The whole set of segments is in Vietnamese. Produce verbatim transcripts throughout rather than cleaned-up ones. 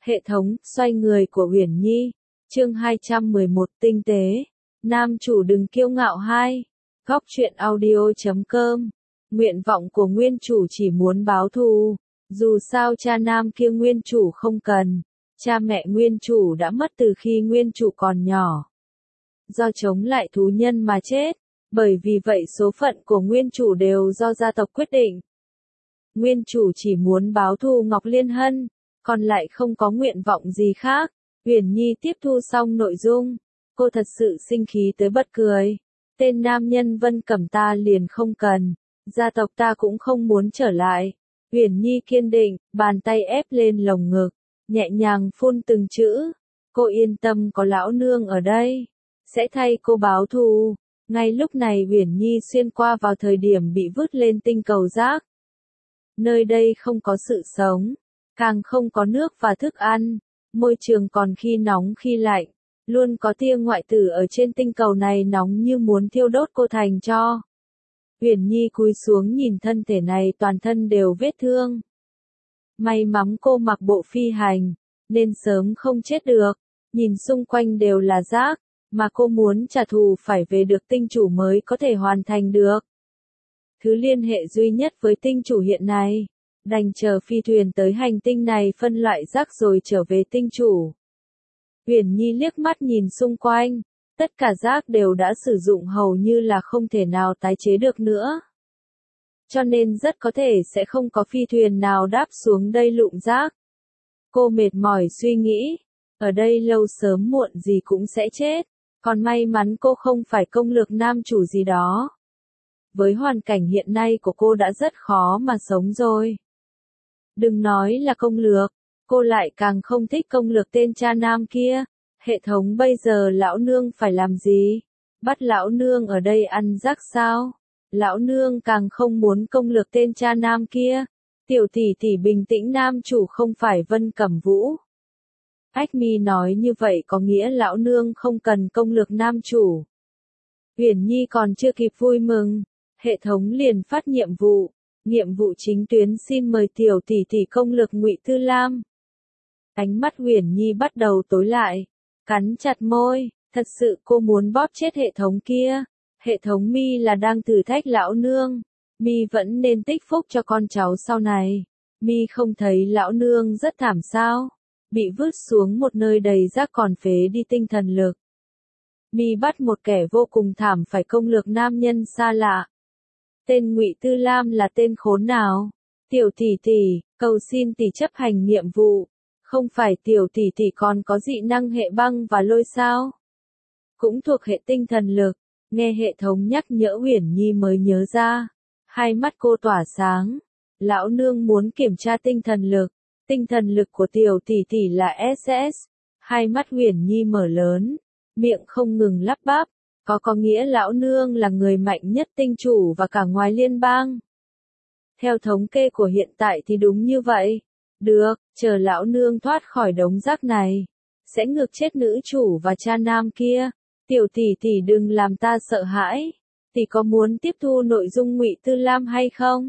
Hệ thống, xoay người của Uyển Nhi. Chương hai trăm mười một tinh tế. Nam chủ đừng kiêu ngạo hai. Góc truyện audio chấm com. Nguyện vọng của nguyên chủ chỉ muốn báo thù. Dù sao cha nam kia nguyên chủ không cần. Cha mẹ nguyên chủ đã mất từ khi nguyên chủ còn nhỏ. Do chống lại thú nhân mà chết. Bởi vì vậy số phận của nguyên chủ đều do gia tộc quyết định. Nguyên chủ chỉ muốn báo thù Ngọc Liên Hân, còn lại không có nguyện vọng gì khác. Uyển Nhi tiếp thu xong nội dung, cô thật sự sinh khí tới bật cười. Tên nam nhân Vân Cẩm ta liền không cần, gia tộc ta cũng không muốn trở lại. Uyển Nhi kiên định, bàn tay ép lên lồng ngực, nhẹ nhàng phun từng chữ. Cô yên tâm có lão nương ở đây, sẽ thay cô báo thù. Ngay lúc này Uyển Nhi xuyên qua vào thời điểm bị vứt lên tinh cầu rác. Nơi đây không có sự sống, càng không có nước và thức ăn, môi trường còn khi nóng khi lạnh, luôn có tia ngoại tử ở trên tinh cầu này nóng như muốn thiêu đốt cô thành tro. Uyển Nhi cúi xuống nhìn thân thể này toàn thân đều vết thương. May mắn cô mặc bộ phi hành, nên sớm không chết được, nhìn xung quanh đều là rác, mà cô muốn trả thù phải về được tinh chủ mới có thể hoàn thành được. Thứ liên hệ duy nhất với tinh chủ hiện nay, đành chờ phi thuyền tới hành tinh này phân loại rác rồi trở về tinh chủ. Uyển Nhi liếc mắt nhìn xung quanh, tất cả rác đều đã sử dụng hầu như là không thể nào tái chế được nữa. Cho nên rất có thể sẽ không có phi thuyền nào đáp xuống đây lụm rác. Cô mệt mỏi suy nghĩ, ở đây lâu sớm muộn gì cũng sẽ chết, còn may mắn cô không phải công lược nam chủ gì đó. Với hoàn cảnh hiện nay của cô đã rất khó mà sống rồi. Đừng nói là công lược, cô lại càng không thích công lược tên cha nam kia. Hệ thống bây giờ lão nương phải làm gì? Bắt lão nương ở đây ăn rác sao? Lão nương càng không muốn công lược tên cha nam kia. Tiểu tỷ tỷ bình tĩnh, nam chủ không phải Vân Cẩm Vũ. Ách Mi nói như vậy có nghĩa lão nương không cần công lược nam chủ. Uyển Nhi còn chưa kịp vui mừng, hệ thống liền phát nhiệm vụ. Nhiệm vụ chính tuyến xin mời tiểu tỷ tỷ công lược Ngụy Tư Lam. Ánh mắt Uyển Nhi bắt đầu tối lại, cắn chặt môi, thật sự cô muốn bóp chết hệ thống kia. Hệ thống Mi là đang thử thách lão nương, Mi vẫn nên tích phúc cho con cháu sau này. Mi không thấy lão nương rất thảm sao? Bị vứt xuống một nơi đầy rác còn phế đi tinh thần lực. Mi bắt một kẻ vô cùng thảm phải công lược nam nhân xa lạ. Tên Ngụy Tư Lam là tên khốn nào? Tiểu tỷ tỷ, cầu xin tỷ chấp hành nhiệm vụ. Không phải tiểu tỷ tỷ còn có dị năng hệ băng và lôi sao? Cũng thuộc hệ tinh thần lực. Nghe hệ thống nhắc nhở Uyển Nhi mới nhớ ra. Hai mắt cô tỏa sáng. Lão nương muốn kiểm tra tinh thần lực. Tinh thần lực của tiểu tỷ tỷ là ét ét. Hai mắt Uyển Nhi mở lớn, miệng không ngừng lắp bắp. Có có nghĩa lão nương là người mạnh nhất tinh chủ và cả ngoài liên bang. Theo thống kê của hiện tại thì đúng như vậy. Được, chờ lão nương thoát khỏi đống rác này, sẽ ngược chết nữ chủ và cha nam kia. Tiểu tỷ tỷ đừng làm ta sợ hãi. Tỷ có muốn tiếp thu nội dung Ngụy Tư Lam hay không?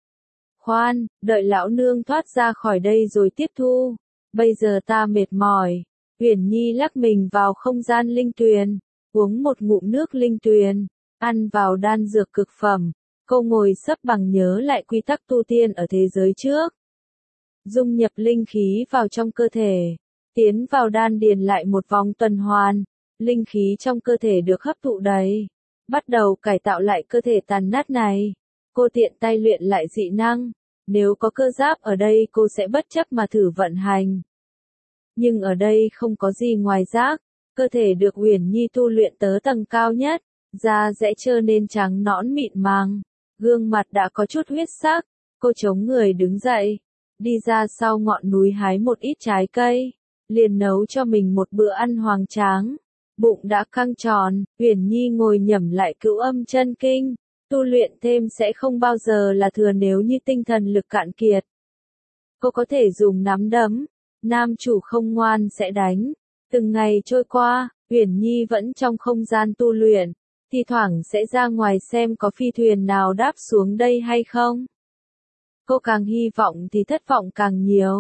Khoan, đợi lão nương thoát ra khỏi đây rồi tiếp thu. Bây giờ ta mệt mỏi. Uyển Nhi lắc mình vào không gian linh tuyền, uống một ngụm nước linh tuyền, ăn vào đan dược cực phẩm. Cô ngồi xếp bằng nhớ lại quy tắc tu tiên ở thế giới trước. Dung nhập linh khí vào trong cơ thể, tiến vào đan điền lại một vòng tuần hoàn. Linh khí trong cơ thể được hấp thụ đầy, bắt đầu cải tạo lại cơ thể tàn nát này. Cô tiện tay luyện lại dị năng. Nếu có cơ giáp ở đây cô sẽ bất chấp mà thử vận hành. Nhưng ở đây không có gì ngoài rác. Cơ thể được Uyển Nhi tu luyện tới tầng cao nhất. Da dễ trơ nên trắng nõn mịn màng. Gương mặt đã có chút huyết sắc. Cô chống người đứng dậy. Đi ra sau ngọn núi hái một ít trái cây. Liền nấu cho mình một bữa ăn hoành tráng. Bụng đã căng tròn. Uyển Nhi ngồi nhẩm lại Cửu Âm Chân Kinh. Tu luyện thêm sẽ không bao giờ là thừa nếu như tinh thần lực cạn kiệt. Cô có thể dùng nắm đấm. Nam chủ không ngoan sẽ đánh. Từng ngày trôi qua, Uyển Nhi vẫn trong không gian tu luyện. Thi thoảng sẽ ra ngoài xem có phi thuyền nào đáp xuống đây hay không. Cô càng hy vọng thì thất vọng càng nhiều.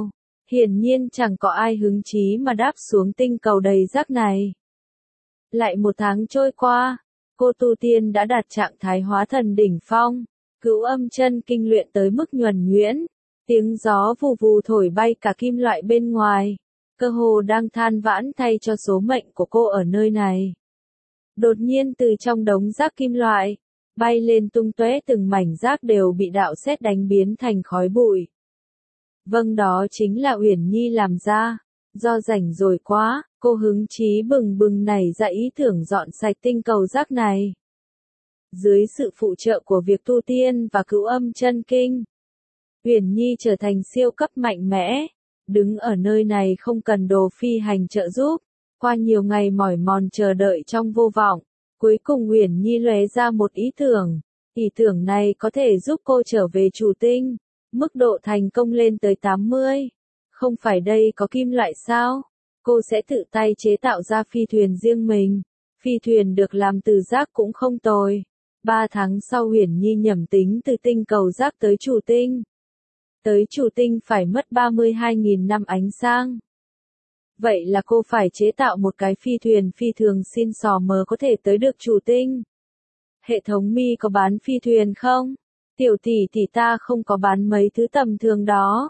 Hiển nhiên chẳng có ai hứng chí mà đáp xuống tinh cầu đầy rác này. Lại một tháng trôi qua, cô tu tiên đã đạt trạng thái hóa thần đỉnh phong, cửu âm chân kinh luyện tới mức nhuần nhuyễn, tiếng gió vù vù thổi bay cả kim loại bên ngoài, cơ hồ đang than vãn thay cho số mệnh của cô ở nơi này. Đột nhiên từ trong đống rác kim loại, bay lên tung tóe từng mảnh rác đều bị đạo sét đánh biến thành khói bụi. Vâng, đó chính là Uyển Nhi làm ra. Do rảnh rỗi quá, cô hứng chí bừng bừng nảy ra ý tưởng dọn sạch tinh cầu rác này. Dưới sự phụ trợ của việc tu tiên và cửu âm chân kinh, Uyển Nhi trở thành siêu cấp mạnh mẽ, đứng ở nơi này không cần đồ phi hành trợ giúp. Qua nhiều ngày mỏi mòn chờ đợi trong vô vọng, cuối cùng Uyển Nhi lóe ra một ý tưởng. Ý tưởng này có thể giúp cô trở về chủ tinh, mức độ thành công lên tới tám mươi. Không phải đây có kim loại sao? Cô sẽ tự tay chế tạo ra phi thuyền riêng mình. Phi thuyền được làm từ rác cũng không tồi. Ba tháng sau Uyển Nhi nhẩm tính từ tinh cầu rác tới chủ tinh. Tới chủ tinh phải mất ba mươi hai nghìn năm ánh sáng. Vậy là cô phải chế tạo một cái phi thuyền phi thường xin xò mờ có thể tới được chủ tinh. Hệ thống Mi có bán phi thuyền không? Tiểu tỷ tỷ ta không có bán mấy thứ tầm thường đó.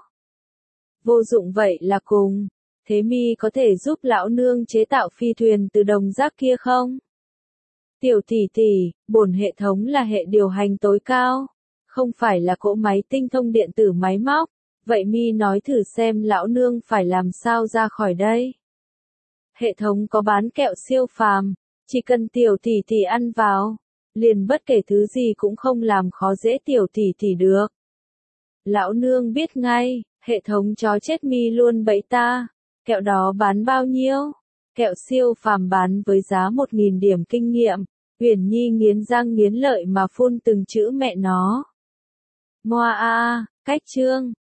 Vô dụng vậy là cùng. Thế Mi có thể giúp lão nương chế tạo phi thuyền từ đồng rác kia không? Tiểu tỷ tỷ, bổn hệ thống là hệ điều hành tối cao, không phải là cỗ máy tinh thông điện tử máy móc. Vậy Mi nói thử xem lão nương phải làm sao ra khỏi đây. Hệ thống có bán kẹo siêu phàm, chỉ cần tiểu tỷ tỷ ăn vào, liền bất kể thứ gì cũng không làm khó dễ tiểu tỷ tỷ được. Lão nương biết ngay, hệ thống chó chết Mi luôn bẫy ta. Kẹo đó bán bao nhiêu? Kẹo siêu phàm bán với giá một nghìn điểm kinh nghiệm. Uyển Nhi nghiến răng nghiến lợi mà phun từng chữ mẹ nó. Moa a, cách chương.